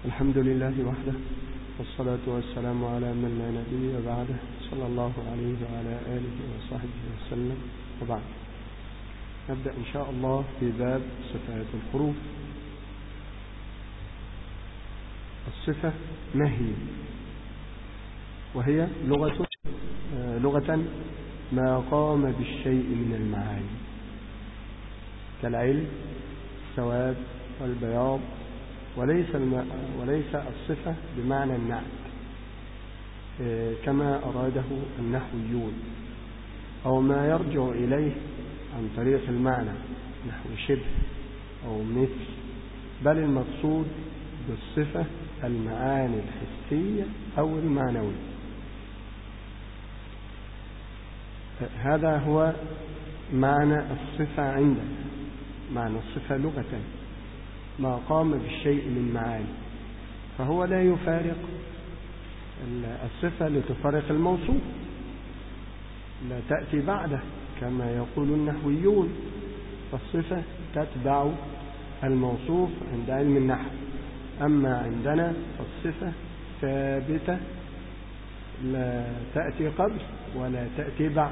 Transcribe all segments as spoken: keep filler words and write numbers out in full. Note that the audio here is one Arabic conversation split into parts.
الحمد لله وحده، والصلاة والسلام على من لا نبي بعده، صلى الله عليه وعلى آله وصحبه وسلم، وبعد. نبدأ إن شاء الله في باب صفات الحروف. الصفة ما هي؟ وهي لغة لغة ما قام بالشيء من المعاني كالعلم، السواد والبياض، وليس الم... وليس الصفة بمعنى النعت كما أراده النحويون، أو ما يرجع إليه عن طريق المعنى نحو شبه أو مثل، بل المقصود بالصفة المعاني الحسية أو المعنوية. هذا هو معنى الصفة عندنا. معنى الصفة لغة ما قام بالشيء من معاني، فهو لا يفارق الصفة لتفارق الموصوف، لا تأتي بعده كما يقول النحويون، فالصفة تتبع الموصوف عند علم النحو. أما عندنا فالصفة ثابتة لا تأتي قبل ولا تأتي بعد،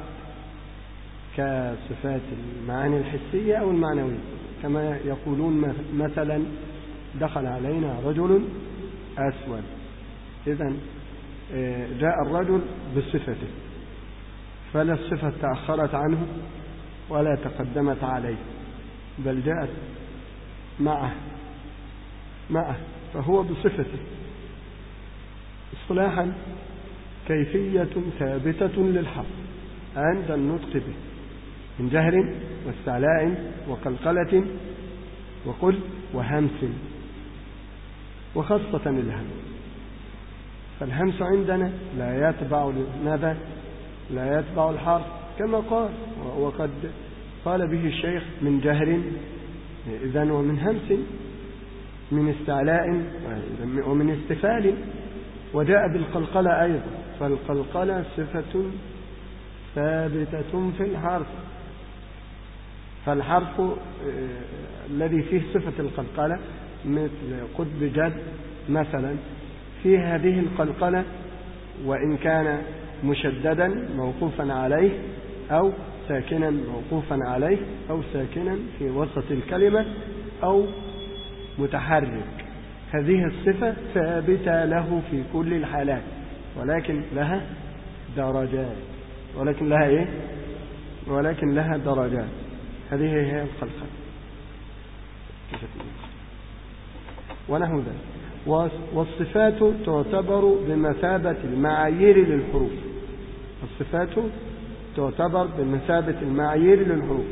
كصفات المعاني الحسية أو المعنوية، كما يقولون مثلا دخل علينا رجل أسود، إذن جاء الرجل بصفته، فلا الصفة تأخرت عنه ولا تقدمت عليه، بل جاءت معه معه فهو بصفته. اصطلاحا كيفية ثابتة للحرف عند النطق به من جهر واستعلاء وقلقلة وقل وهمس، وخاصة الهمس. فالهمس عندنا لا يتبع ماذا؟ لا يتبع الحرف كما قال، وقد قال به الشيخ من جهر إذن ومن همس، من استعلاء ومن استفال، وجاء بالقلقلة أيضا، فالقلقلة صفة ثابتة في الحرف. فالحرف الذي فيه صفة القلقلة مثل قطب جد مثلا، في هذه القلقلة وإن كان مشددا موقوفا عليه أو ساكنا موقوفا عليه أو ساكنا في وسط الكلمة أو متحرك، هذه الصفة ثابتة له في كل الحالات، ولكن لها درجات ولكن لها إيه؟ ولكن لها درجات. هذه هي القلقلة ونحو ذلك. والصفات تعتبر بمثابة المعايير للحروف. الصفات تعتبر بمثابة المعايير للحروف،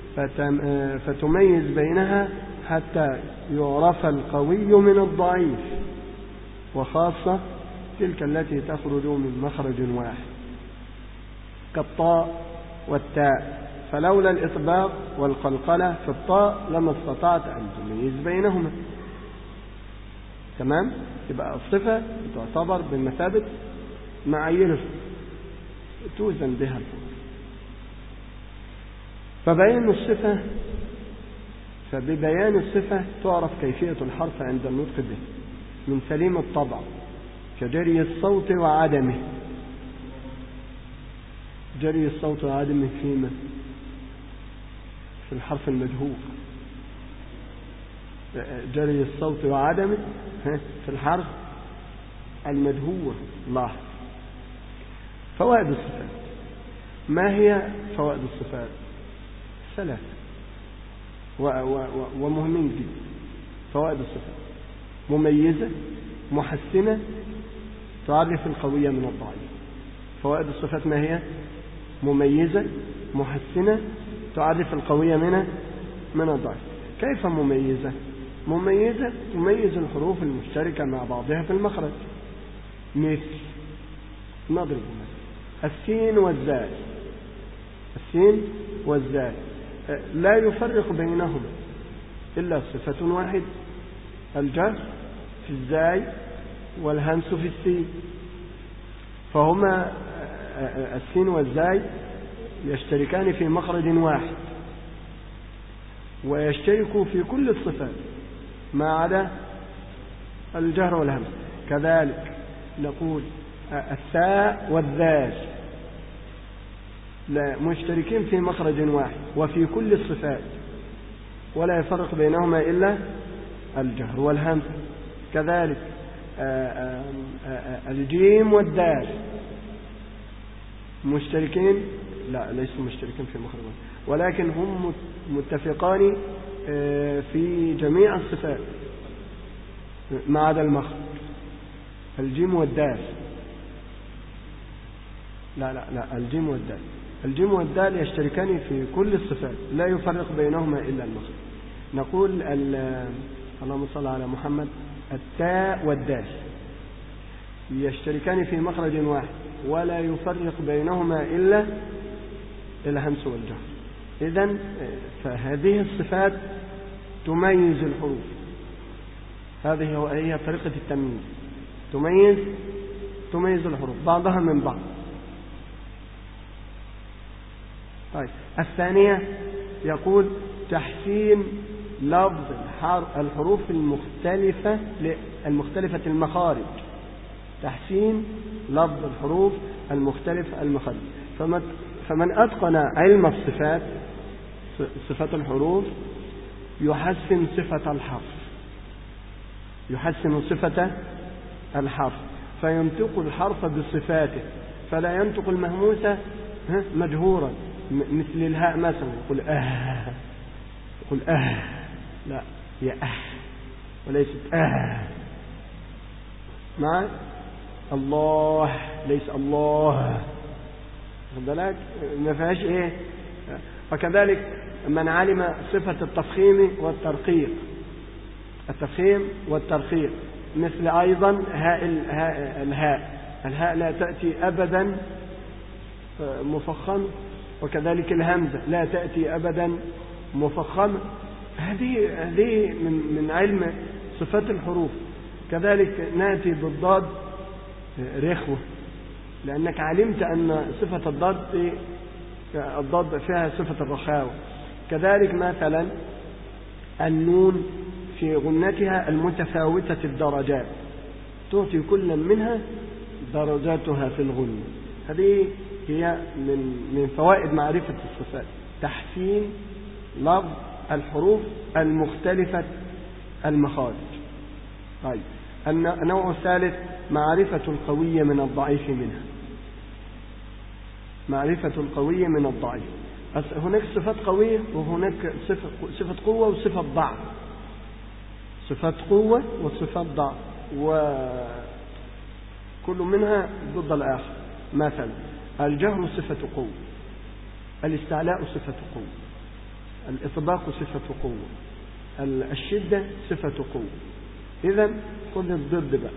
فتميز بينها حتى يعرف القوي من الضعيف، وخاصة تلك التي تخرج من مخرج واحد كالطاء والتاء، فلولا الإطباق والقلقلة في الطاء لما استطعت أن تميز بينهما. تمام؟ يبقى الصفة تعتبر بمثابة معايير توزن بها الحروف. فبيان الصفة فببيان الصفة تعرف كيفية الحرف عند النطق به من سليم الطبع، كجري الصوت وعدمه. جري الصوت وعدمه فيما في الحرف المجهور، جري الصوت وعدمه في الحرف المجهور. الله. فوائد الصفات. ما هي فوائد الصفات؟ ثلاثة ومهمين جدا. فوائد الصفات: مميزة، محسنة، تعرف القوية من الضعيف. فوائد الصفات ما هي؟ مميزة، محسنة، تعرف القوية من من الضعيف. كيف مميزة؟ مميزة تميز الحروف المشتركة مع بعضها في المخرج، مثل نضرب مثل السين والزاي. السين والزاي لا يفرق بينهما إلا صفة واحدة، الجر في الزاي والهمس في السين، فهما السين والزاي يشتركان في مخرج واحد، ويشتركوا في كل الصفات ما عدا الجهر والهمس. كذلك نقول الثاء والذال مشتركين في مخرج واحد وفي كل الصفات، ولا يفرق بينهما إلا الجهر والهمس. كذلك الجيم والدال مشتركين، لا ليسوا مشتركين في مخرج واحد، ولكن هم متفقان في جميع الصفات ما عدا المخرج. الجيم والدال لا لا لا الجيم والدال الجيم والدال يشتركان في كل الصفات، لا يفرق بينهما إلا المخرج. نقول اللهم صل على محمد التاء والدال يشتركان في مخرج واحد ولا يفرق بينهما إلا الهمس والجهر. إذن فهذه الصفات تميز الحروف، هذه هي طريقة التمييز، تميز تميز الحروف بعضها من بعض. طيب الثانية يقول تحسين لفظ الحروف المختلفة المختلفة المخارج، تحسين لفظ الحروف المختلفة المخارج. فمن أتقن علم الصفات صفات الحروف يحسن صفة الحرف، يحسن صفة الحرف فينطق الحرف بصفاته، فلا ينطق المهموسة مجهورا مثل الهاء مثلا، يقول آه يقول آه لا يا آه وليست آه. مع الله ليس الله، بالك ما فيهاش ايه. فكذلك من علم صفة التفخيم والترقيق، التفخيم والترقيق مثل أيضا هاء الهاء الهاء الهاء لا تأتي أبدا مفخمة، وكذلك الهمزة لا تأتي أبدا مفخمة. هذه هذه من من علم صفات الحروف. كذلك نأتي بالضاد رخوة، لأنك علمت أن صفة الضاد الضاد فيها صفة الرخاوة. كذلك مثلا النون في غنتها المتفاوتة الدرجات تعطي كل منها درجاتها في الغنة. هذه هي من من فوائد معرفة الصفات، تحسين لفظ الحروف المختلفة المخارج. طيب النوع الثالث معرفة القوية من الضعيف منها، معرفة القوية من الضعيف. هناك صفات قوية وهناك صفة صفة قوة وصفة ضعف، صفات قوة وصفات ضعف، وكل منها ضد الآخر. مثلا الجهر صفة قوة، الاستعلاء صفة قوة، الإطباق صفة قوة، الشدة صفة قوة. إذن خذ الضد بقى،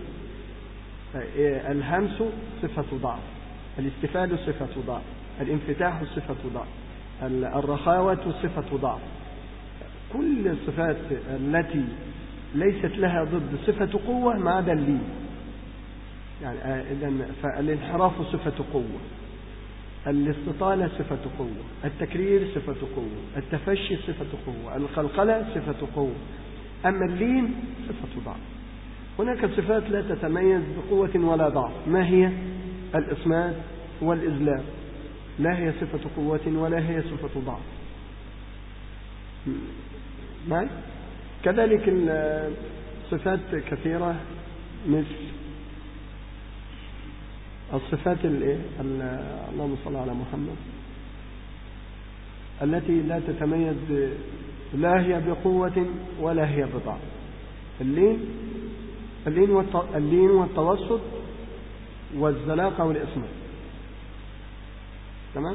الهمس صفة ضعف، الاستفال صفة ضعف، الانفتاح صفة ضعف، الرخاوة صفة ضعف. كل الصفات التي ليست لها ضد صفة قوة ما عدا اللين، يعني إذن فالانحراف صفة قوة، الاستطالة صفة قوة، التكرير صفة قوة، التفشي صفة قوة، القلقلة صفة قوة. أما اللين صفة ضعف. هناك صفات لا تتميز بقوة ولا ضعف، ما هي؟ الإصمات والإذلال، لا هي صفة قوة ولا هي صفة ضعف. معي؟ كذلك الصفات كثيرة، مثل الصفات اللهم صل على محمد التي لا تتميز لا هي بقوة ولا هي بضعف. اللين اللين اللين والتوسط والزلاقة والإصمات. تمام؟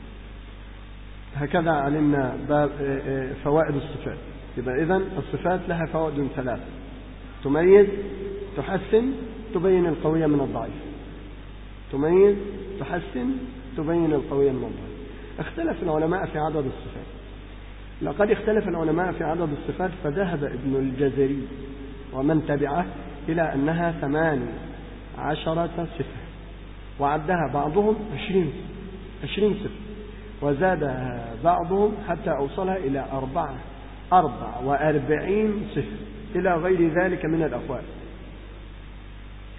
هكذا علمنا فوائد الصفات. يبقى إذن الصفات لها فوائد ثلاثة: تميز، تحسن، تبين القوية من الضعيف. تميز، تحسن، تبين القوية من الضعيف. اختلف العلماء في عدد الصفات. لقد اختلف العلماء في عدد الصفات، فذهب ابن الجزري ومن تبعه إلى أنها ثمان عشرة صفة، وعدها بعضهم عشرين عشرين صفة، وزاد بعضهم حتى أوصلها إلى أربعة أربع وأربعين صفة إلى غير ذلك من الأقوال.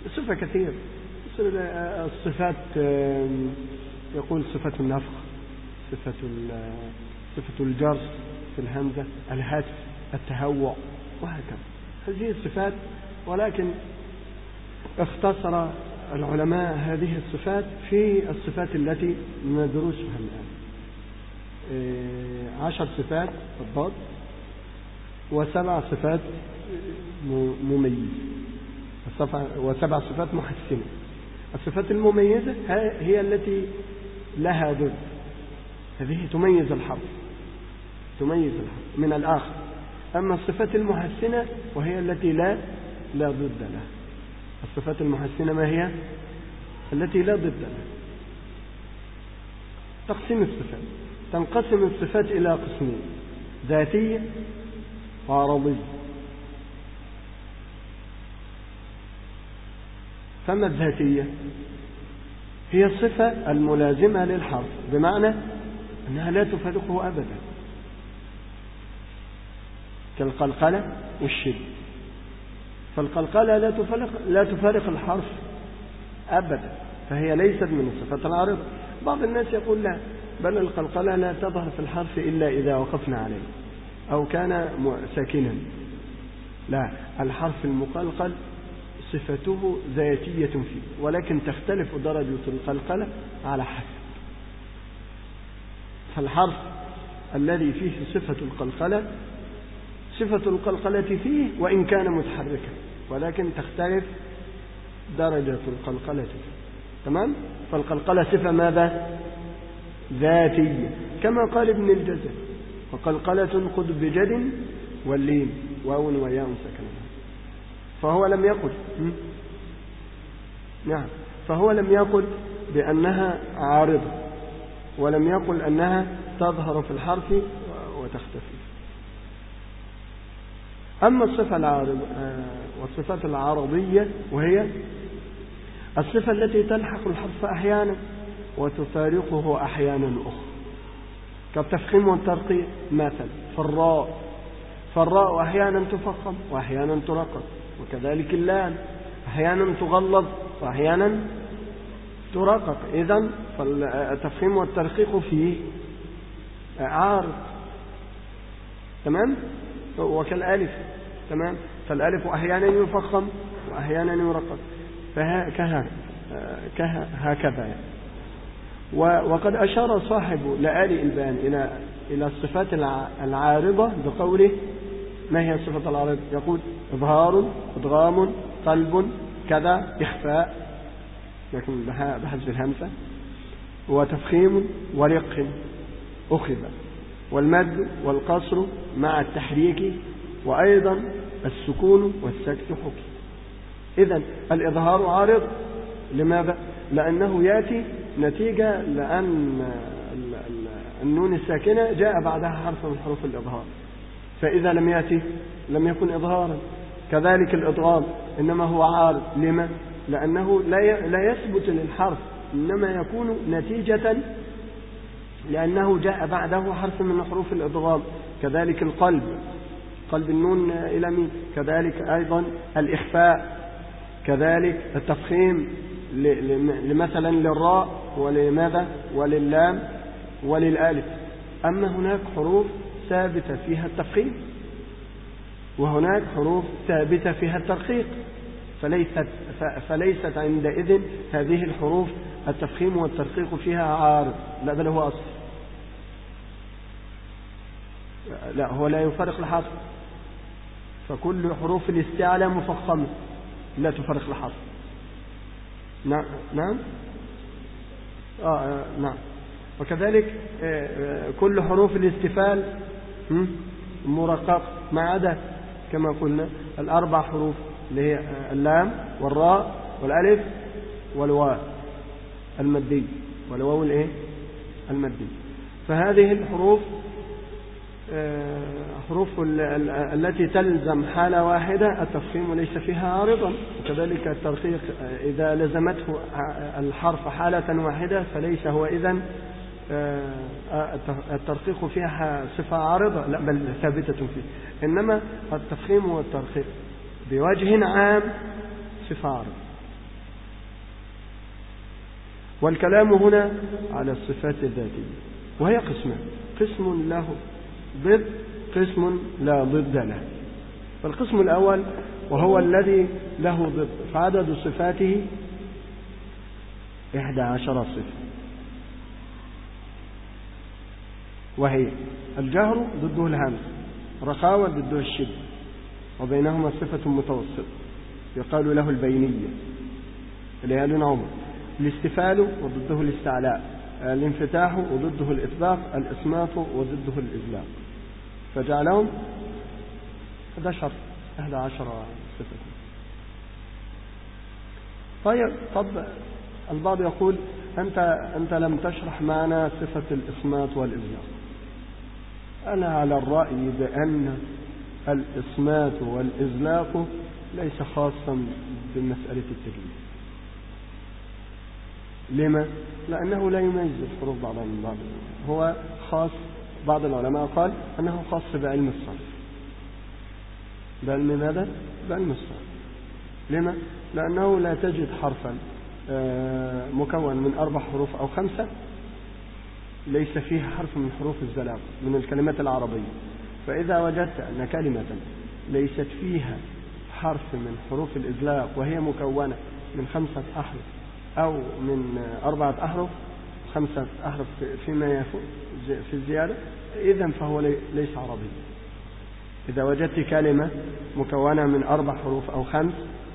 صفة كثير. الصفات يقول صفة النفخ، صفة صفة الجر في الهمزة، الهتف، التهوع، وهكذا. هذه الصفات، ولكن اختصر العلماء هذه الصفات في الصفات التي ندرسها الآن. عشر صفات بالضبط، وسبع صفات مميزة، وسبع صفات محسنة. الصفات المميزة هي التي لها ضد، هذه تميز الحرف، تميز الحرف من الآخر. أما الصفات المحسنة وهي التي لا لا ضد لها. الصفات المحسنة ما هي؟ التي لا ضد لها. تقسيم الصفات: تنقسم الصفات إلى قسمين: ذاتية وعرضية. فما الذاتية؟ هي الصفة الملازمة للحرف، بمعنى أنها لا تفارقه أبدا، كالقلقلة والشد. فالقلقلة لا تفارق لا تفارق الحرف أبدا، فهي ليست من الصفات العارضة. بعض الناس يقول لا، بل القلقلة لا تظهر في الحرف إلا إذا وقفنا عليه أو كان ساكنا. لا، الحرف المقلقل صفته ذاتية فيه، ولكن تختلف درجة القلقلة على حسب. فالحرف الذي فيه صفة القلقلة صفة القلقلة فيه وإن كان متحركا، ولكن تختلف درجة القلقلة فيه. تمام؟ فالقلقلة صفة ماذا؟ ذاتية، كما قال ابن الجزر: وقلقلة قد بجد واللين واو وياء سكنها. فهو لم يقل نعم فهو لم يقل بأنها عارضة، ولم يقل أنها تظهر في الحرف وتختفي. أما الصفة العارضة والصفات العرضية، وهي الصفة التي تلحق الحرف أحيانا وتفارقه أحيانا أخرى، كالتفخيم والترقيق مثلا. فالراء فالراء أحيانا تفخم وأحيانا ترقق، وكذلك اللام أحيانا تغلظ وأحيانا ترقق. إذن فالتفخيم والترقيق فيه عارض. تمام؟ وكالالف. تمام؟ فالالف أحيانا يفخم وأحيانا يرقق، فهكذا يعني. وقد أشار صاحب لآل البيان إلى إلى الصفات العارضة بقوله: ما هي الصفة العارضة؟ يقول: إظهار، إدغام، قلب، كذا، إخفاء لكن بحذف الهمزة، وتفخيم ورق أخذ، والمد والقصر مع التحريك، وأيضا السكون والسكت حكي. إذن الإظهار عارض. لماذا؟ لأنه يأتي نتيجة لأن النون الساكنة جاء بعدها حرف من حروف الإظهار، فإذا لم يأتي لم يكن إظهارا. كذلك الإدغام إنما هو عارض. لما؟ لأنه لا يثبت للحرف، إنما يكون نتيجة لأنه جاء بعده حرف من حروف الإدغام. كذلك القلب، قلب النون إلى مين. كذلك أيضا الإخفاء، كذلك التفخيم مثلا للراء ولماذا ولللام وللالف. أما هناك حروف ثابتة فيها التفخيم، وهناك حروف ثابتة فيها الترقيق، فليست, فليست عندئذ هذه الحروف التفخيم والترقيق فيها عارض، لا بل هو أصل. لا، هو لا يفرق الحرف، فكل حروف الاستعلاء مفخمة لا تفرق الحرف. نعم نعم آه آه نعم وكذلك آه كل حروف الاستفال مرقق، ما عدا كما قلنا الأربع حروف اللي هي اللام والراء والألف والواو المدي والواو الايه المدي. فهذه الحروف حروف التي تلزم حالة واحدة التفخيم ليس فيها عارضا، وكذلك الترقيق إذا لزمته الحرف حالة واحدة فليس هو إذن الترقيق فيها صفة عارضة، لا بل ثابتة فيه. إنما التفخيم والترقيق بوجه عام صفة عارضة، والكلام هنا على الصفات الذاتية، وهي قسمان: قسم له ضد، قسم لا ضد له. فالقسم الأول وهو الذي له ضد، فعدد صفاته إحدى عشر صفة، وهي: الجهر ضده الهمس، رخاوة ضده الشدة، وبينهما صفة متوسطة يقال له البينية اللي هي لون عمر. الاستفال وضده الاستعلاء، الانفتاح وضده الإطباق، الإصمات وضده الإذلاق، فجعلهم إحدى عشر إحدى عشر صفة. طيب، طب البعض يقول: أنت أنت لم تشرح معنا صفة الإصمات والإذلاق. أنا على الرأي بأن الإصمات والإذلاق ليس خاصا بمسألة التجويد. لما؟ لأنه لا يميز الحروف بعضها من بعض. هو خاص، بعض العلماء قال أنه خاص بعلم الصرف. بعلم ماذا؟ بعلم الصرف. لما؟ لأنه لا تجد حرفا مكون من أربع حروف أو خمسة ليس فيها حرف من حروف الزلاق من الكلمات العربية. فإذا وجدت أن كلمة ليست فيها حرف من حروف الإزلاق وهي مكونة من خمسة أحرف أو من أربعة أحرف، خمسة أحرف فيما يفوق في الزيادة، إذن فهو ليس عربي. إذا وجدت كلمة مكونة من أربع حروف أو خمس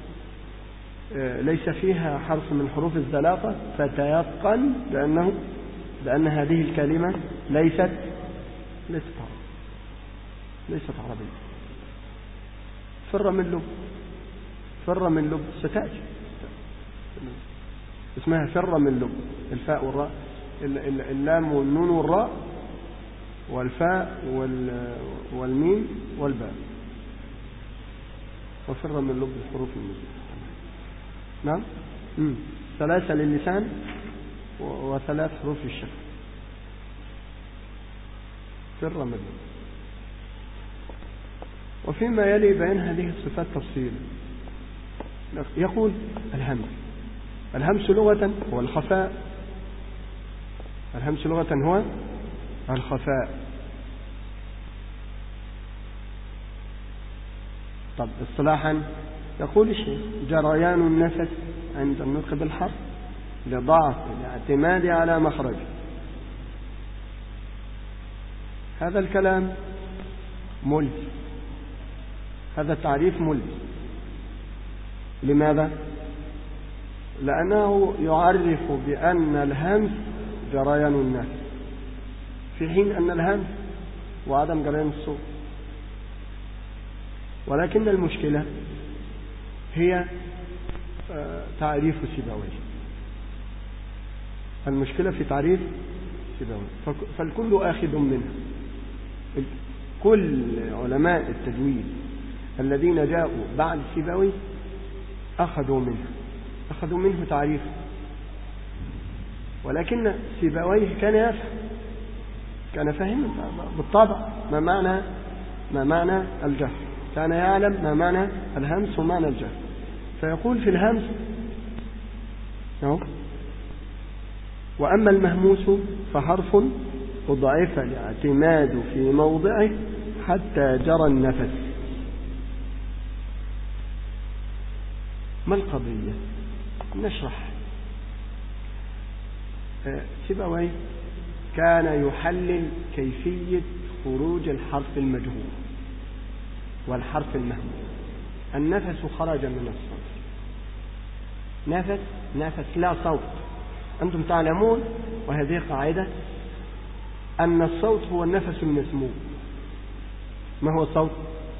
ليس فيها حرف من حروف الزلاقة، فتيقن بأنه بأن هذه الكلمة ليست ليست عربية ليست عربية. فر من لب، فر من لب ستأتي اسمها فر من لب، الفاء والراء، اللام والنون والراء والفاء والميم والباء، وفر من لب الحروف المزيدة. نعم، مم. ثلاثة للسان وثلاث حروف للشفة. فر من لب. وفيما يلي بين هذه الصفات تفصيل. يقول: الهمس. الهمس لغة هو الخفاء. الهمس لغة هو الخفاء. طب اصطلاحا يقول الشيخ: جريان النفس عند النطق بالحرف لضعف الاعتماد على مخرجه. هذا الكلام ملزم، هذا التعريف ملزم. لماذا؟ لأنه يعرف بأن الهمس جريان النفس، في حين أن الهمس وعدم جريان الصوت. ولكن المشكلة هي تعريف سيبويه. المشكلة في تعريف سيبويه، فالكل آخذ منها. كل علماء التجويد الذين جاءوا بعد سيبويه أخذوا منه أخذوا منه تعريف. ولكن سيبويه كان يفهم، كان فهم بالطبع ما معنى ما معنى الجهر، كان يعلم ما معنى الهمس ومعنى الجهر. فيقول في الهمس: وأما المهموس فحرف أضعف الاعتماد في موضعه حتى جرى النفس. ما القضية؟ نشرح. سيبويه كان يحلل كيفية خروج الحرف المجهور والحرف المهموس. النفس خرج من الصوت، نفس نفس لا صوت. أنتم تعلمون، وهذه قاعدة، أن الصوت هو النفس المسموع. ما هو الصوت؟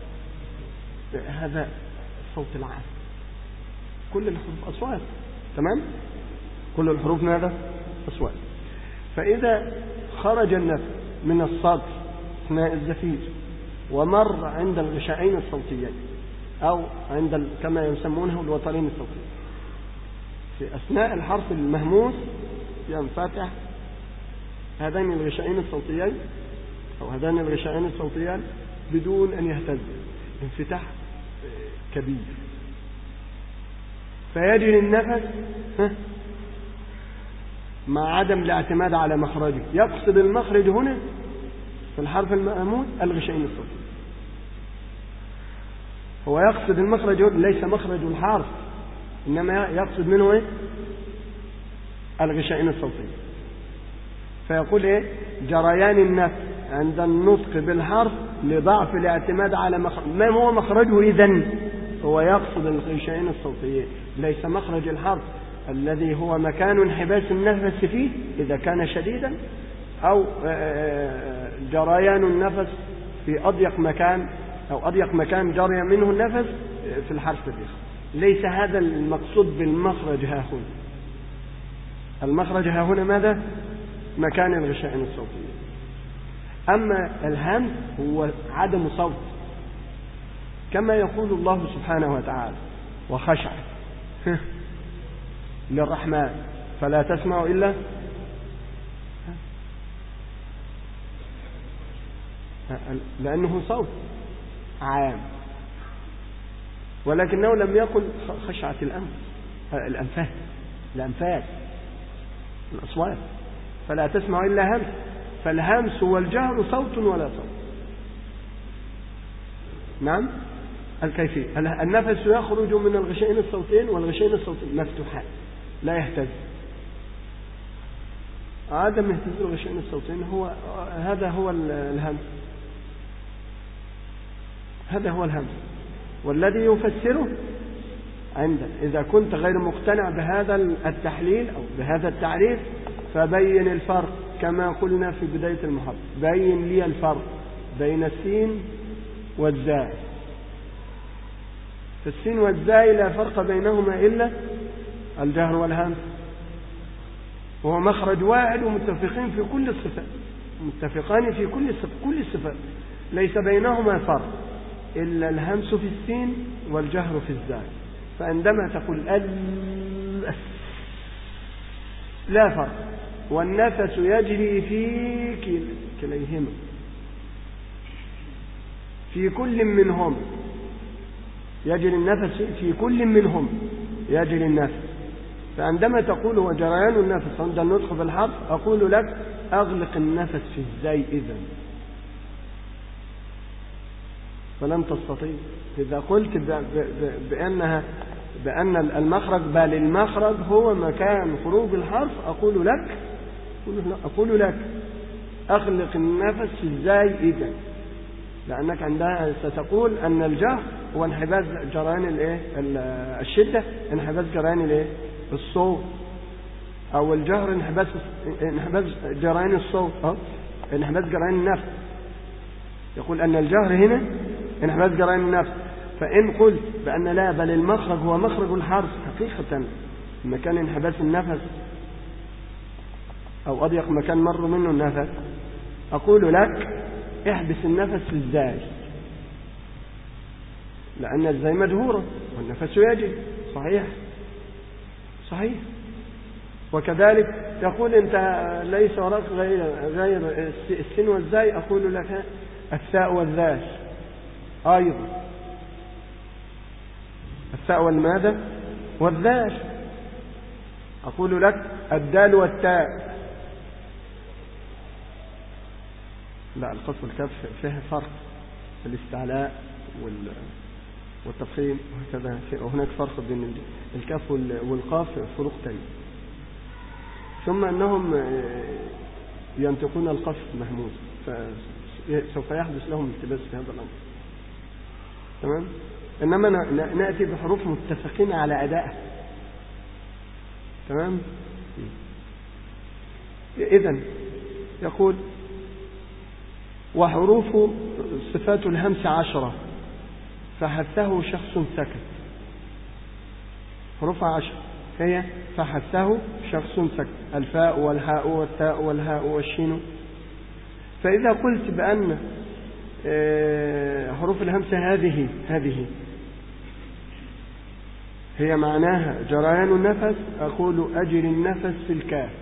هذا الصوت العام. كل الحروف أصوات، تمام؟ كل الحروف ماذا؟ أصوات. فإذا خرج النفس من الصدر أثناء الزفير ومر عند الغشائين الصوتيين أو عند كما يسمونه الوترين الصوتيين، في أثناء الحرف المهموس ينفتح هذين الغشائين الصوتيين أو هذين الغشائين الصوتيان بدون أن يهتز، انفتاح كبير، فيجري النفس مع عدم الاعتماد على مخرجه. يقصد المخرج هنا في الحرف المأمول الغشين الصوتي، هو يقصد المخرج ليس مخرج الحرف، إنما يقصد منه إيه؟ الغشين الصوتي. فيقول إيه؟ جريان النفس عند النطق بالحرف لضعف الاعتماد على مخرج. ما هو مخرجه إذن؟ هو يقصد الغشين الصوتيين، ليس مخرج الحرف الذي هو مكان انحباس النفس فيه إذا كان شديدا، أو جريان النفس في أضيق مكان أو أضيق مكان جري منه النفس في الحرف الآخر. ليس هذا المقصود بالمخرج ها هنا. المخرج ها هنا ماذا؟ مكان الغشائن الصوتية. أما الهمس هو عدم صوت، كما يقول الله سبحانه وتعالى وخشع للرحمن فلا تسمع إلا لأنه صوت عام، ولكنه لم يقل خشعة الأنف الأنفاس الأنفاس الأصوات، فلا تسمع إلا همس. فالهمس والجهر صوت ولا صوت. نعم الكيفية، النفس يخرج من الغشين الصوتين والغشين الصوتين مفتوحان لا يهتز. عدم اهتزاز الغشين الصوتين هو هذا هو الهمس، هذا هو الهمس. والذي يفسره عندنا إذا كنت غير مقتنع بهذا التحليل أو بهذا التعريف فبين الفرق كما قلنا في بداية المحاضرة. بين لي الفرق بين السين والزاي. فالسين والزاي لا فرق بينهما إلا الجهر والهمس، وهو مخرج واحد ومتفقين في كل الصفات، متفقان في كل كل الصفات، ليس بينهما فرق إلا الهمس في السين والجهر في الزاي. فعندما تقول ال لا فرق، والنفس يجري في كليهما في كل منهم، يجري النفس في كل منهم يجري النفس. فعندما تقول وجريان النفس عند النطق بالحرف أقول لك أغلق النفس في الزاي إذن، فلم تستطيع. إذا قلت بأنها بأن المخرج بل المخرج هو مكان خروج الحرف أقول لك أقول لك أغلق النفس في الزاي إذن، لأنك عندها ستقول أن الجهر هو انحباس جريان الايه الشدة، انحباس جريان الايه الصوت، أو الجهر انحباس انحباس جريان الصوت، أه انحباس جريان النفس. يقول أن الجهر هنا انحباس جريان النفس. فإن قلت بأن لا بل المخرج هو مخرج الحرف حقيقة مكان انحباس النفس أو أضيق مكان مر منه النفس، أقول لك احبس النفس في الزاي، لأن الزاي مجهورة والنفس يجري. صحيح صحيح. وكذلك تقول أنت ليس وراك غير غير السين والزاي، أقول لك الثاء والذال أيضا، الثاء والماذا والذال. أقول لك الدال والتاء. لا، القص والكاف فيها فرق في الاستعلاء والتفخيم وهكذا، وهناك فرق بين الكاف والقاف فروق تانية. ثم أنهم ينطقون القاف مهموس، فسوف يحدث لهم التباس في هذا الأمر. تمام. إنما نأتي بحروف متفقين على أدائها. تمام. إذن يقول وحروف صفات الهمس عشرة فحثه شخص سكت. حروف عشر هي فحثه شخص سكت، الفاء والهاء والتاء والهاء والشين. فإذا قلت بأن حروف الهمس هذه هذه هي معناها جريان النفس، أقول أجري النفس في الكاف،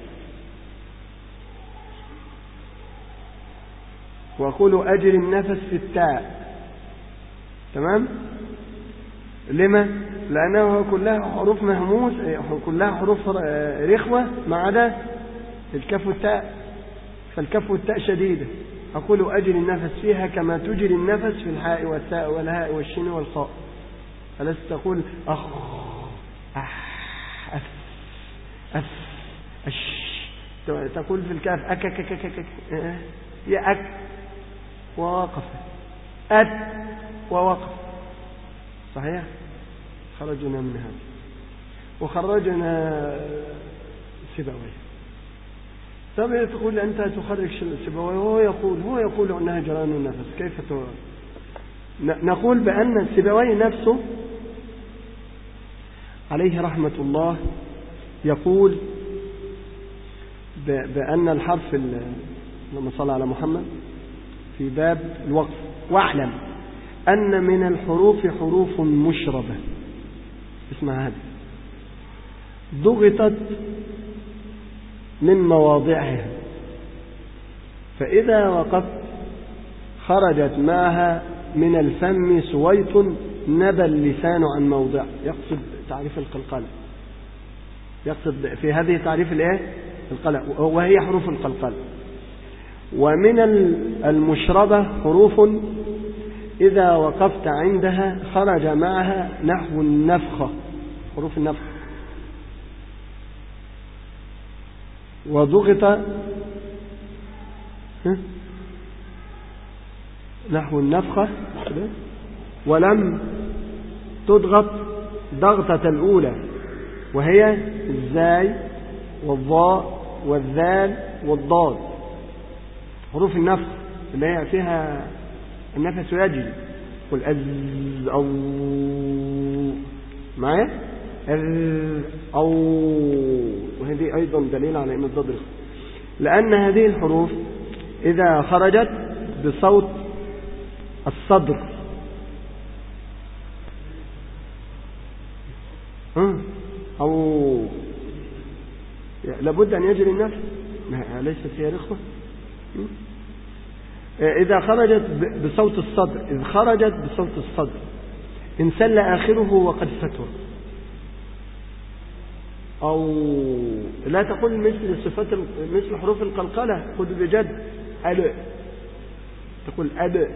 وأقول أجري النفس في التاء. تمام. لما؟ لأنها كلها حروف مهموس، كلها حروف رخوة ما عدا الكاف والتاء، فالكاف والتاء شديدة. أقول أجري النفس فيها كما تجري النفس في الحاء والتاء والهاء والشين والخاء. فلست تقول أخ أح أف أف أش، تقول في الكاف أك أك أك أك يا أك ووقف، أت ووقف. صحيح؟ خرجنا من هذا وخرجنا سيبويه. طب تقول أنت تخرج سيبويه وهو يقول هو يقول أنها جران النفس، كيف تقول؟ نقول بأن سيبويه نفسه عليه رحمة الله يقول بأن الحرف، اللهم صل على محمد، في باب الوقف: واعلم أن من الحروف حروف مشربة، اسمها هذه، ضغطت من مواضعها، فإذا وقفت خرجت معها من الفم سويط نبى اللسان عن موضع. يقصد تعريف القلقلة، يقصد في هذه تعريف الايه القلقلة، وهي حروف القلقلة. ومن المشربة حروف إذا وقفت عندها خرج معها نحو النفخة، حروف النفخ. وضغط نحو النفخة ولم تضغط ضغطة الأولى، وهي الزاي والضاء والذال والضاد، حروف النفخ اللي هي فيها النفس يجري. قل أز أو معايا أز أو، وهذه أيضا دليل على أن الضاد رخص، لأن هذه الحروف إذا خرجت بصوت الصدر أو لابد أن يجري النفس، ليست هي رخوة. إذا خرجت بصوت الصدر، إذ خرجت بصوت الصدر انسل آخره وقد فتر. أو لا تقول مثل صفات مثل حروف القلقلة، خذ بجد أل، تقول أب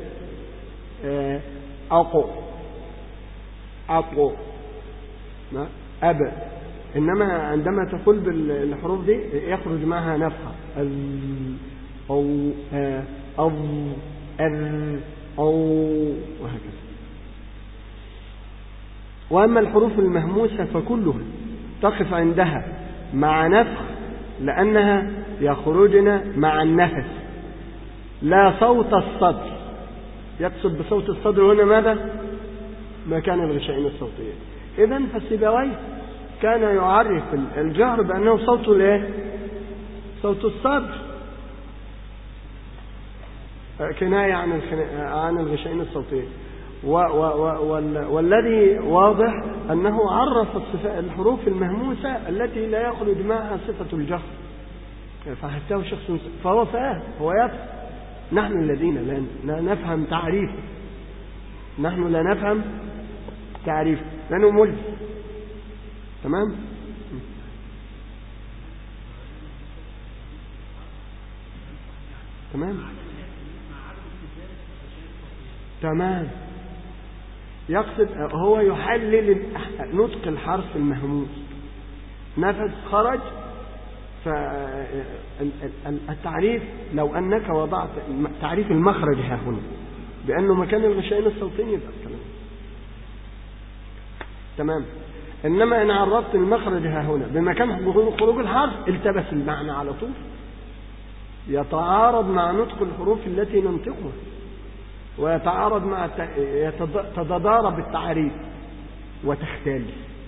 أقو أقو أب. إنما عندما تقول بالحروف دي يخرج معها نفخة، أو أو أر أو وهكذا. وأما الحروف المهموسة فكلها تقف عندها مع نفخ، لأنها يخرجن مع النفس لا صوت الصدر. يقصد بصوت الصدر هنا ماذا؟ مكان الغشائين الصوتية. إذن فالسيبويه كان يعرف الجهر بأنه صوت الايه؟ صوت الصدر، كناية عن عن الغشائين الصوتية. والذي واضح أنه عرف الحروف المهموسة التي لا يخرج معها صفة الجهر، فحتى شخص فهو فاهم، هو يفهم. نحن الذين لا نفهم تعريف، نحن لا نفهم تعريف لأنه ملزم. تمام؟ تمام تمام يقصد هو يحلل نطق الحرف المهموس، نفس خرج. فالتعريف لو أنك وضعت تعريف المخرج ها هنا بأنه مكان الغشائين الصوتيين يبقى الكلام تمام. إنما إن عرفت المخرج ها هنا بمكان خروج الحرف التبس المعنى على طول، يتعارض مع نطق الحروف التي ننطقها، ويتعارض مع تتضارب التعريف وتختل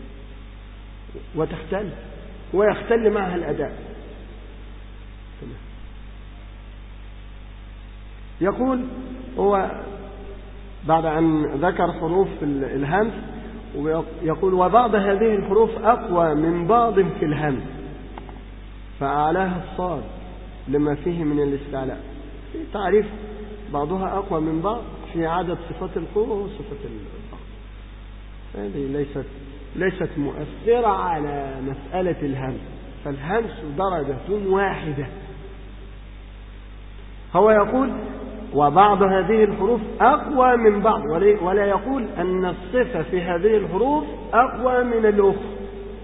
وتختل ويختل معها الأداء. يقول هو بعد أن ذكر حروف الهمس ويقول: وبعض هذه الحروف أقوى من بعض في الهمس، فأعلاها الصاد لما فيه من الاستعلاء. في تعريف بعضها أقوى من بعض في عدد صفات القوة وصفة الضغط. هذه ليست ليست مؤثرة على مسألة الهمس، فالهمس درجة واحدة. هو يقول وبعض هذه الحروف أقوى من بعض، ولا يقول أن الصفة في هذه الحروف أقوى من الأخرى.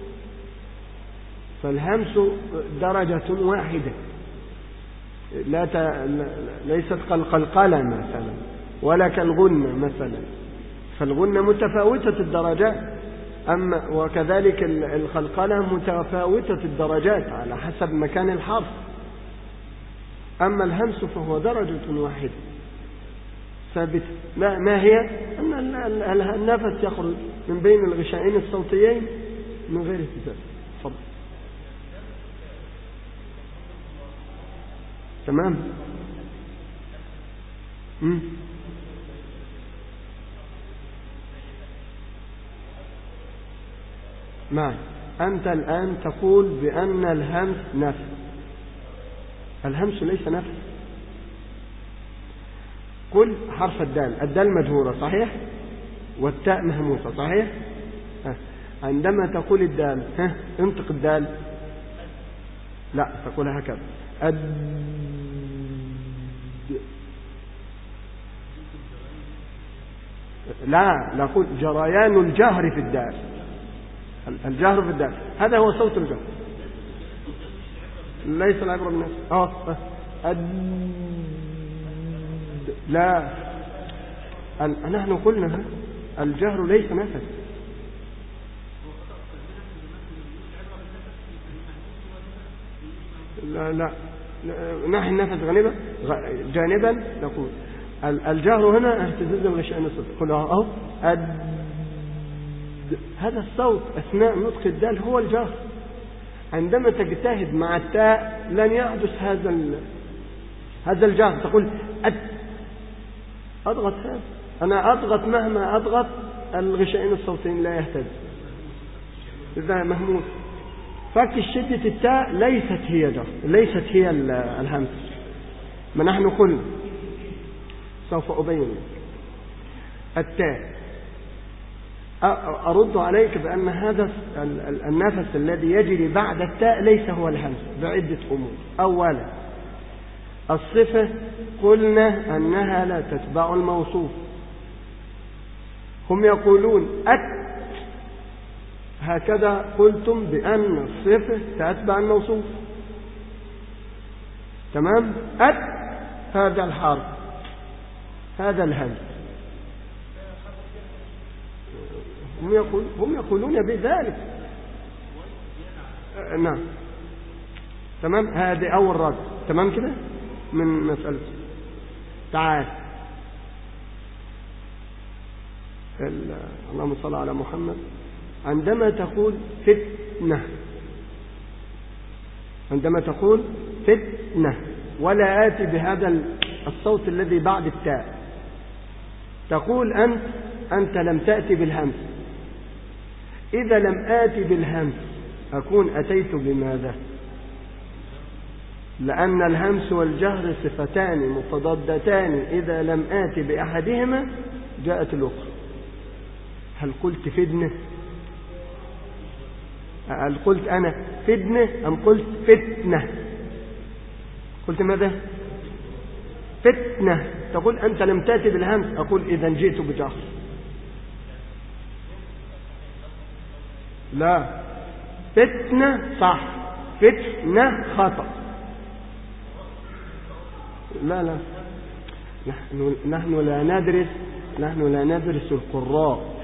فالهمس درجة واحدة، لا ت... ليست كالقلقلة مثلا ولا كالغنة مثلا، فالغنة متفاوتة الدرجات، أما وكذلك القلقلة متفاوتة الدرجات على حسب مكان الحرف. أما الهمس فهو درجة واحدة ثابتة. ما, ما هي؟ أن النفس يخرج من بين الغشائين الصوتيين من غير اهتزاز. تفضل. تمام. مم. معي. أنت الآن تقول بأن الهمس نفس. الهمس ليس نفس. قل حرف الدال، الدال مجهورة صحيح، والتاء مهموسة صحيح. ها. عندما تقول الدال، ها انطق الدال، لا تقولها هكذا أد... لا نقول جريان الجهر في الدال، الجهر في الدال هذا هو صوت الجهر، ليس العبرة بالنفس. اه أد... لا ال... نحن قلنا الجهر ليس نفس. لا لا نحن نفس جانبا جانبا نقول الجهر هنا اهتزاز الغشاء الصوت. قل اهو أد... هذا الصوت اثناء نطق الدال هو الجهر. عندما تجتهد مع التاء لن يحدث هذا ال... هذا الجهر. تقول أد... اضغط هذا، انا اضغط مهما اضغط الغشائين الصوتين لا يهتز، اذا مهموس. فك الشدة التاء ليست هي ده، ليست هي الهمس. ما نحن قلنا سوف أبين التاء. أرد عليك بأن هذا النفس الذي يجري بعد التاء ليس هو الهمس بعدة أمور. أولا الصفة قلنا أنها لا تتبع الموصوف. هم يقولون أت، هكذا قلتم بأن الصفة تتبع الموصوف. تمام. أت هذا الحرف، هذا الهمس. هم, يقول هم يقولون بذلك. آه نعم. تمام. هذه أول رد. تمام كده من مسألة. تعال اللهم صل على محمد. عندما تقول فتنة، عندما تقول فتنة ولا آتي بهذا الصوت الذي بعد التاء، تقول أنت أنت لم تأتي بالهمس. إذا لم آتي بالهمس أكون أتيت بماذا؟ لأن الهمس والجهر صفتان متضادتان، إذا لم آتي بأحدهما جاءت الأخرى. هل قلت فدنة؟ هل قلت أنا فدنة أم قلت فتنة؟ قلت ماذا؟ فتنة. تقول أنت لم تأتي بالهمس، أقول إذا جئت بجهر. لا، فتنة صح، فتنة خطأ. لا لا نحن, نحن لا ندرس نحن لا ندرس القراء.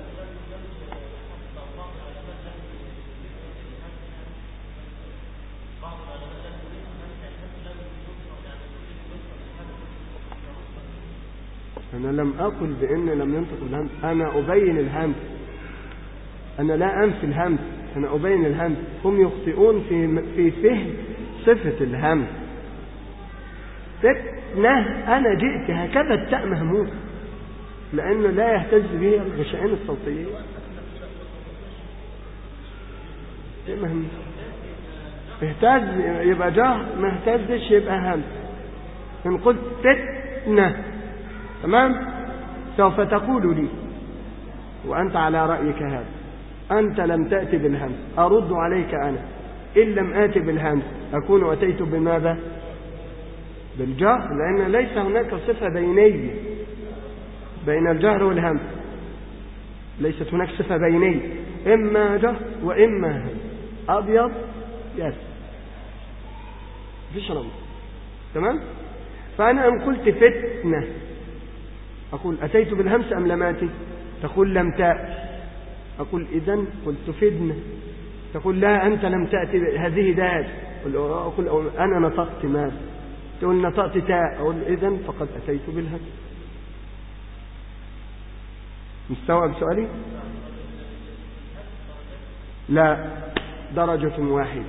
أنا لم أقل بأن لم ينطق الهمس، أنا أبين الهمس، أنا لا أنفي الهمس، أنا أبين الهمس. هم يخطئون في في فهم صفة الهمس. فتنة أنا جئت هكذا التاء مهموس، لأنه لا يهتز به الغشائين الصوتيين. مهموس اهتز يبقى جهر، ما اهتزش يبقى همس. إن قلت فتنة تمام سوف تقول لي وأنت على رأيك هذا أنت لم تأتي بالهمس. أرد عليك أنا إن لم آتي بالهمس أكون أتيت بماذا؟ بالجهر، لأن ليس هناك صفة بينية بين الجهر والهمس، ليست هناك صفة بينية، إما جهر وإما همس، أبيض يس فيش رمز. تمام؟ فأنا أم قلت فتنة أقول أتيت بالهمس أم لم آتي؟ تقول لم تأتي، أقول إذن قلت فدنة، تقول لا أنت لم تأتي هذه دال، أقول أنا نطقت ماذا؟ تقول نطقت تاء، أقول إذن فقد أتيت بالهمس. مستوعب سؤالي؟ لا، درجة واحدة،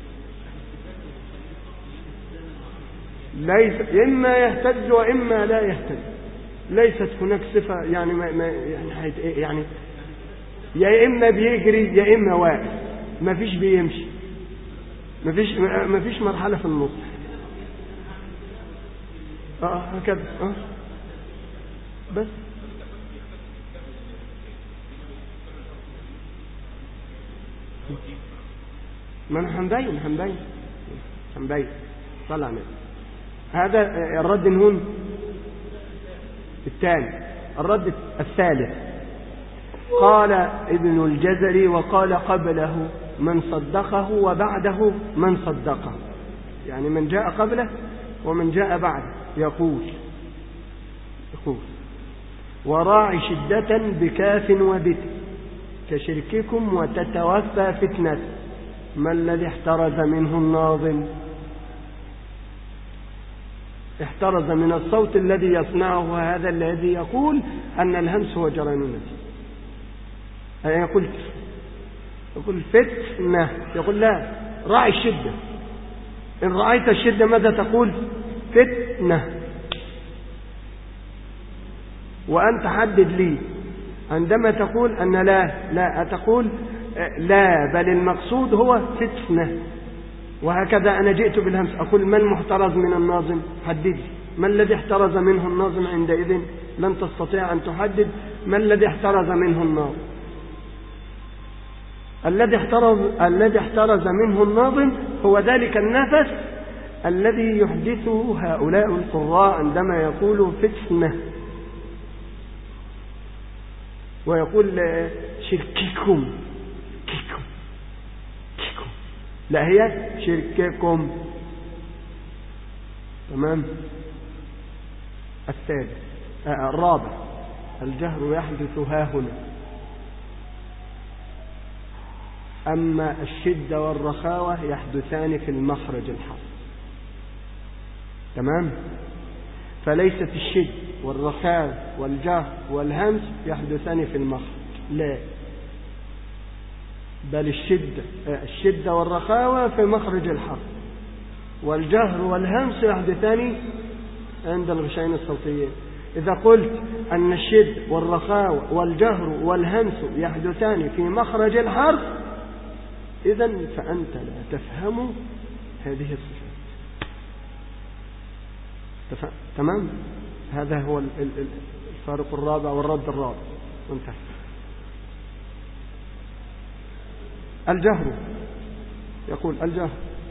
ليس إما يهتز وإما لا يهتز، ليست هناك صفة يعني ما ما يعني, يعني يا إما بيجري يا إما واقف، ما فيش بيمشي، ما فيش ما فيش مرحلة في النص. اه هكذا اه بس. ما انا هنبين هنبين هنبين طلع منه. هذا الرد هون الثاني. الرد الثالث قال ابن الجزري وقال قبله من صدقه وبعده من صدقه، يعني من جاء قبله ومن جاء بعده. يقول يقول وراعي شدة بكاف وبت كشرككم وتتوفى فتنة، ما الذي احترز منه الناظم؟ احترز من الصوت الذي يصنعه هذا الذي يقول أن الهمس هو جران النفس. أنا قلت يقول فتنة، يقول لا راعي الشدة، إن رأيت الشدة ماذا تقول؟ فتنة. وأنت حدد لي عندما تقول أن لا لا تقول لا، بل المقصود هو فتنة. وهكذا أنا جئت بالهمس أقول من محترز من الناظم؟ حدد ما الذي احترز منه الناظم. عندئذ لن تستطيع أن تحدد ما الذي احترز منه الناظم. الذي احترز الذي احترز منه الناظم هو ذلك النفس الذي يحدثه هؤلاء القراء عندما يقولوا فتنة، ويقول شرككم كيكم كيكم، لا هي شرككم. تمام. الثالث آه الرابع الجهر يحدث ها هنا، أما الشدة والرخاوة يحدثان في المخرج الحرف. تمام. فليست الشد والرخاوة والجهر والهمس يحدثان في المخرج، لا، بل الشدة الشدة والرخاوة في مخرج الحرف، والجهر والهمس يحدثان عند الغشين الصوتيين. إذا قلت أن الشد والرخاوة والجهر والهمس يحدثان في مخرج الحرف، إذن فأنت لا تفهم هذه الصفات. تمام. هذا هو الفارق الرابع والرد الرابع. وانتهى. الجهر يقول الجهر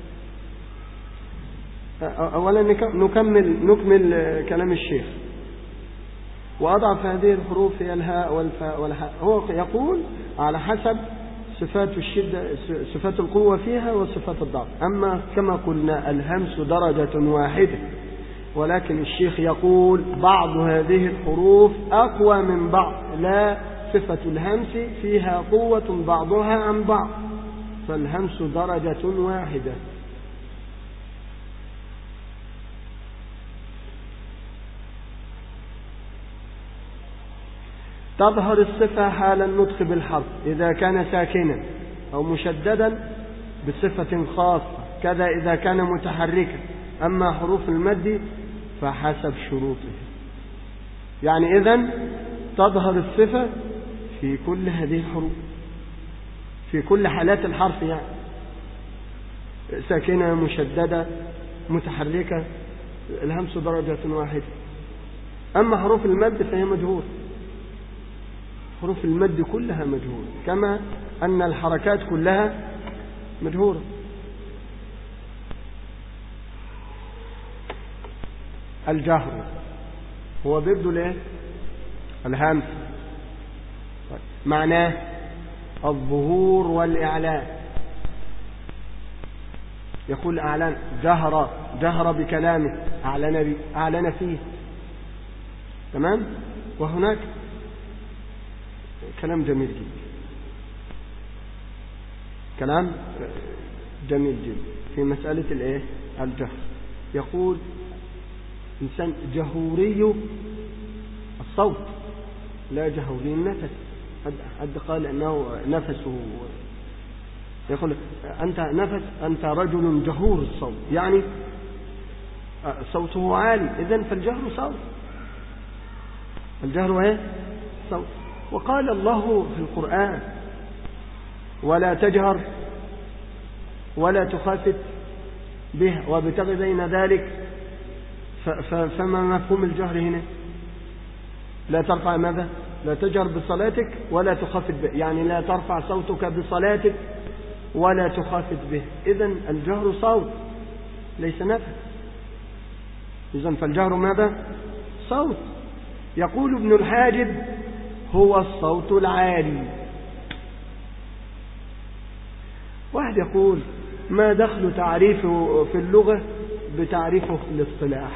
أولا نكمل نكمل كلام الشيخ. وأضعف هذه الحروف هي الهاء والفاء والحاء. هو يقول على حسب صفات الشدة، صفات القوة فيها وصفات الضعف. أما كما قلنا الهمس درجة واحدة، ولكن الشيخ يقول بعض هذه الحروف أقوى من بعض، لا، صفة الهمس فيها قوة بعضها عن بعض، فالهمس درجة واحدة. تظهر الصفة حال النطق بالحرف إذا كان ساكنا أو مشددا بصفة خاصة، كذا إذا كان متحركا. أما حروف المد فحسب شروطه. يعني إذن تظهر الصفة في كل هذه الحروف، في كل حالات الحرف، يعني ساكنة مشددة متحركة، الهمس درجة واحدة. أما حروف المد فهي مجهول، حروف المد كلها مجهولة، كما أن الحركات كلها مجهولة. الجهر هو ضد الايه؟ الهمس. معناه الظهور والإعلان. يقول أعلن، جهر جهر بكلامه، أعلن, بي أعلن فيه. تمام. وهناك كلام جميل جدا، كلام جميل جدا في مسألة الايه؟ الجهر. يقول إنسان جهوري الصوت لا جهوري النفس. حد قال أنه نفسه، يقول أنت نفس أنت رجل جهور الصوت، يعني صوته عالي، إذن فالجهر صوت، الجهر ايه؟ صوت. وقال الله في القرآن ولا تجهر ولا تخافت به وابتغ بين ذلك. فما مفهوم الجهر هنا؟ لا ترفع ماذا؟ لا تجهر بصلاتك ولا تخافت به، يعني لا ترفع صوتك بصلاتك ولا تخافت به. إذن الجهر صوت ليس نفس. إذن فالجهر ماذا؟ صوت. يقول ابن الحاجب هو الصوت العالي. واحد يقول ما دخل تعريفه في اللغة بتعريفه في الاصطلاح؟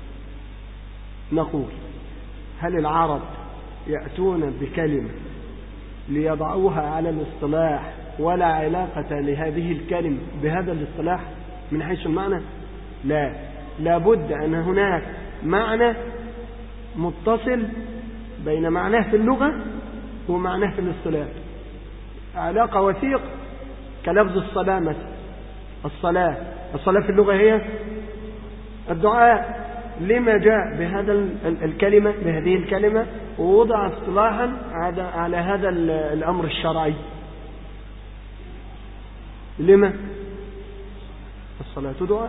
نقول هل العرب يأتون بكلمة ليضعوها على الاصطلاح ولا علاقة لهذه الكلمة بهذا الاصطلاح من حيث المعنى؟ لا، لابد أن هناك معنى متصل بين معناه في اللغة ومعناه في الاصطلاح، علاقة وثيق كلفظ الصلاة مثلا. الصلاة الصلاة في اللغة هي الدعاء. لما جاء بهذا الكلمة بهذه الكلمة ووضع اصطلاحا على هذا الأمر الشرعي؟ لما؟ الصلاة دعاء.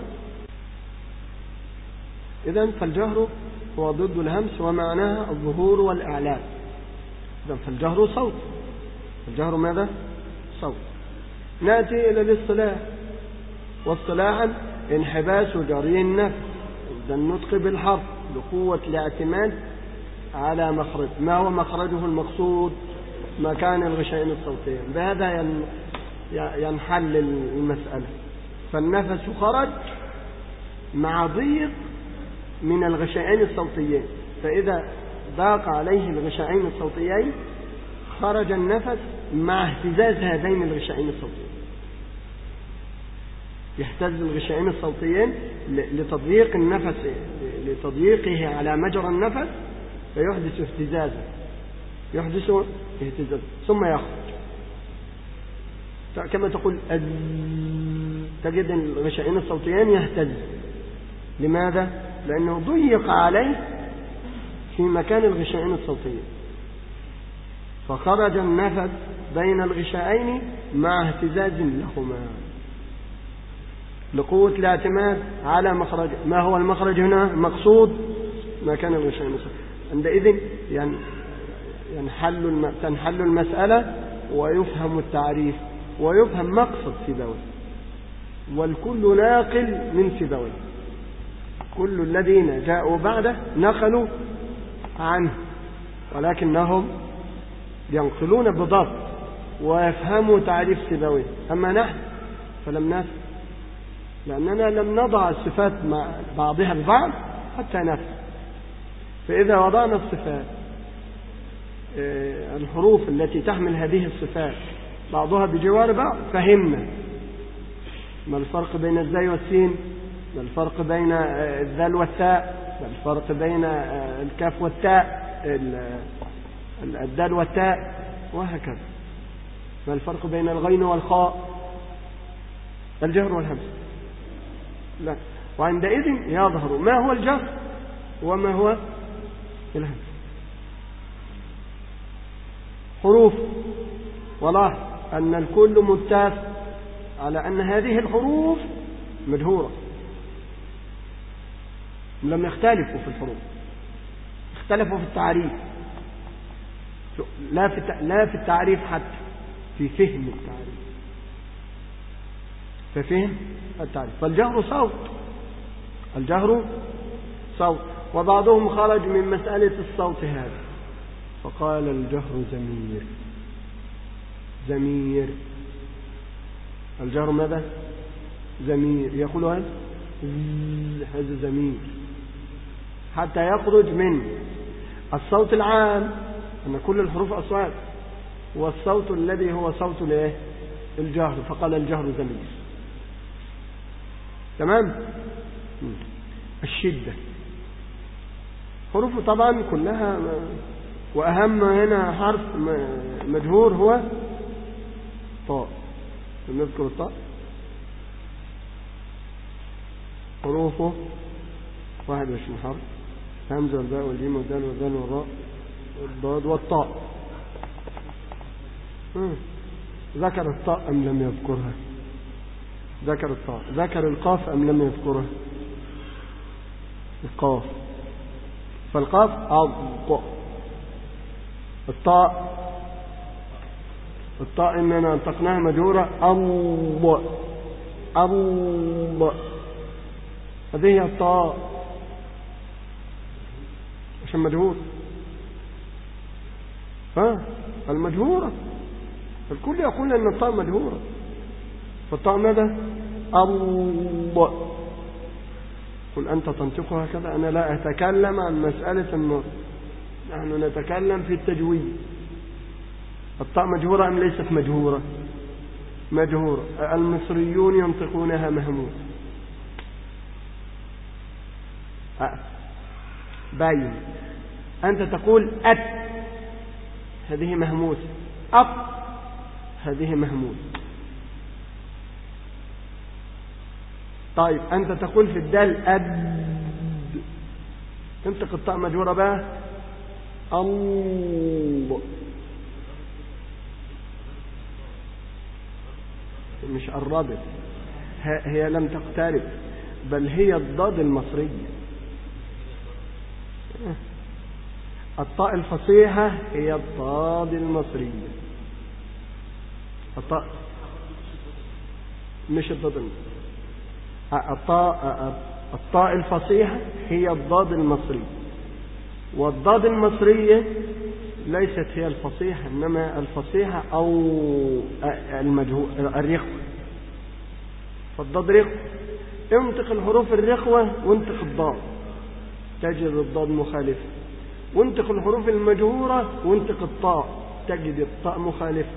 إذن فالجهر هو ضد الهمس ومعناها الظهور والإعلان. إذن فالجهر صوت. الجهر ماذا؟ صوت. نأتي إلى الاصطلاح. واصطلاحا انحباس جري النفس عند النطق بالحرف لقوة الاعتماد على مخرج. ما هو مخرجه المقصود؟ مكان الغشائين الصوتيين. بهذا ينحل المسألة. فالنفس خرج مع ضيق من الغشائين الصوتيين، فإذا ضاق عليه الغشائين الصوتيين خرج النفس مع اهتزاز هذين الغشائين الصوتيين. يهتز الغشائين الصوتيين لتضييق النفس، لتضييقه على مجرى النفس، فيحدث اهتزازا، يحدث اهتزازا ثم يخرج. كما تقول تجد الغشائين الصوتيين يهتز. لماذا؟ لأنه ضيق عليه في مكان الغشائين الصوتيين، فخرج النفس بين الغشائين مع اهتزاز لهما لقوة الاعتماد على مخرج. ما هو المخرج هنا؟ مقصود مكان الغشائين الصوتيين. عندئذ ينحل تنحل المسألة ويفهم التعريف ويفهم مقصد سيبويه، والكل ناقل من سيبويه. كل الذين جاءوا بعده نقلوا عنه، ولكنهم ينقلون بضبط ويفهموا تعريف سيبويه. أما نحن فلم نفهم، لأننا لم نضع الصفات مع بعضها ببعض حتى نفهم. فإذا وضعنا الصفات الحروف التي تحمل هذه الصفات بعضها بجوار بعض فهمنا ما الفرق بين الزاي والسين، ما الفرق بين الذال والتاء، ما الفرق بين الكاف والتاء، الدال والتاء، وهكذا. ما الفرق بين الغين والخاء، الجهر والهمس. لا، وعندئذ يظهر ما هو الجهر وما هو الهمس. حروف، ولاحظ أن الكل متفق على أن هذه الحروف مجهورة، لم يختلفوا في الحروف، اختلفوا في التعريف، لا في لا في التعريف حتى في فهم التعريف، في فهم التعريف. فالجهر صوت، الجهر صوت. وبعضهم خرج من مسألة الصوت هذا فقال الجهر زمير. زمير الجهر ماذا؟ زمير. يقول هذا هذا زمير حتى يخرج من الصوت العام أن كل الحروف أصوات والصوت الذي هو صوت الايه؟ الجهر. فقال الجهر زمير. تمام. الشدة حروف طبعا كلها، وأهم هنا حرف مجهور هو طاء. نذكر الطاء حروفه واحد وعشرين حرف: همزة والباء والجيم والدال والدال والراء والضاد والطاء. ذكر الطاء أم لم يذكرها؟ ذكر الطاء. ذكر القاف أم لم يذكرها؟ القاف. فالقاف أض. الطاء الطاء إننا انطقناها مجهورة أض أض. هذه هي الطاء عشان مجهور. ها المجهورة الكل يقول أن الطاء مجهورة. فالطاء ماذا؟ أض. قل أنت تنطقها كذا. أنا لا أتكلم عن مسألة النطق، نحن نتكلم في التجويد. الطاء مجهورة أم ليست مجهورة؟ مجهورة. المصريون ينطقونها مهموس. باين. أنت تقول أت هذه مهموس، أط هذه مهموس. طيب أنت تقول في الدال أد، تنطق الطاء مجهورة بقى الله. مش قربت، هي لم تقترب، بل هي الضاد المصرية. الطاء الفصيحة هي الضاد المصرية. الطاء مش الضاد المصرية. الطاء الطاء الفصيحة هي الضاد المصري، والضاد المصرية ليست هي الفصيحة، إنما الفصيحة أو المجهول الرخوة. فالضاد رخوة. انطق الحروف الرخوة وانطق الضاد تجد الضاد مخالفة، وانطق الحروف المجهورة وانطق الطاء تجد الطاء مخالفة.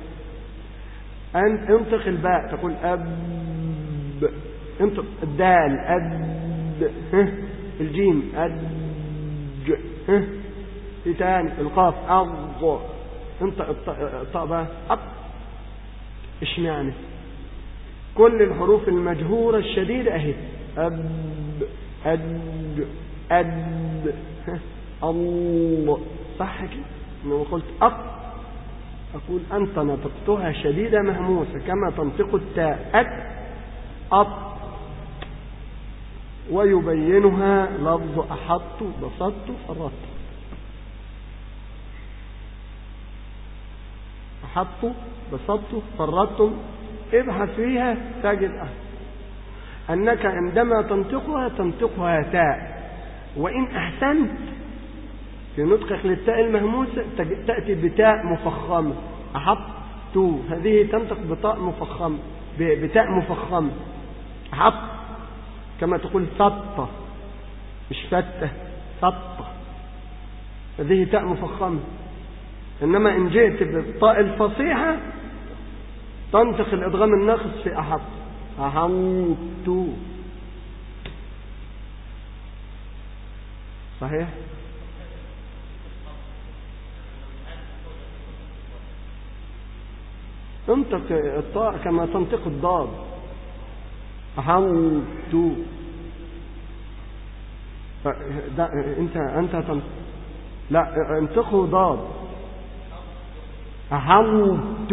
انطق الباء تقول أب، انطق الدال أد، الجيم أدج، في تاني القاف أض، انطق الطاء بقى أط. اشمعنى كل الحروف المجهورة الشديدة أهي أب أد أد الله صح كده؟ لو قلت أط أقول أنت نطقتها شديدة مهموسة كما تنطق التاء أت أط. ويبينها لفظ أحط بسطت فرطت. أحط بسطت فرطت ابحث فيها تجد أنك عندما تنطقها تنطقها تاء، وإن أحسنت في نطقك للتاء المهموسة تأتي بتاء مفخمة. أحط هذه تنطق بتاء مفخمة بتاء مفخمة أحط، كما تقول سطة مش فتة سطة، هذه تاء مفخمة. إنما إن جئت بالطاء الفصيحة تنطق الإدغام الناقص في أحط أحط. صحيح؟ انطق الطاء كما تنطق الضاد أحط. انت انت تنطق لا انطقه ضاد أحط.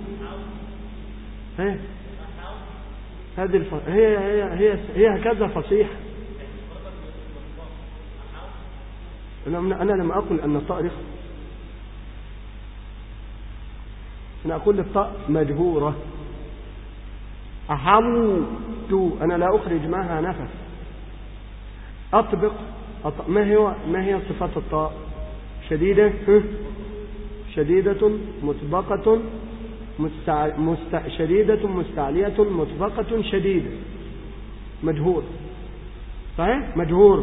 هي هذه الف... هي هي هي هي هكذا فصيحة. أنا لم أقل أن الطاء رخوة، أنا أقول الطاء مجهورة. أحمت أنا لا أخرج معها نفس. أطبق ما هي ما هي صفات الطاء؟ شديدة، شديدة مطبقة، مستع... مست... شديدة مستعلية مطبقة شديدة، مجهور، صحيح؟ مجهور،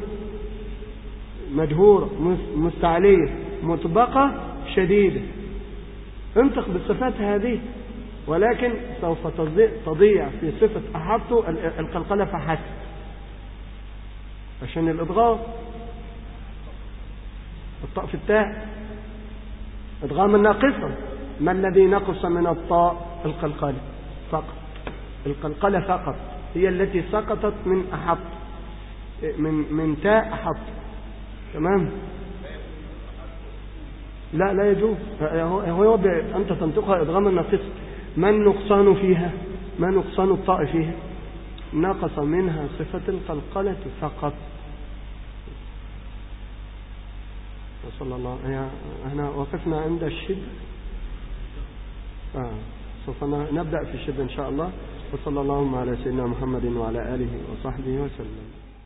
مجهور، مستعلية، مطبقة، شديدة. انطق بالصفات هذه، ولكن سوف تضيع في صفة أحط القلقلة فحسب عشان الإضغام. الطاء في التاء إضغام الناقصة. ما الذي نقص من الطاء؟ القلقلة فقط، القلقلة فقط هي التي سقطت من أحط، من من تاء أحط. تمام؟ لا لا يجوز. هو هو أنت تنطقها إضغام الناقصة. ما النقصان فيها؟ ما نقصان الطاء فيها؟ نقص منها صفة القلقلة فقط. وصلى الله. احنا وقفنا عند الشد، آه. سوف نبدأ في الشد إن شاء الله. وصلى اللهم على سيدنا محمد وعلى آله وصحبه وسلم.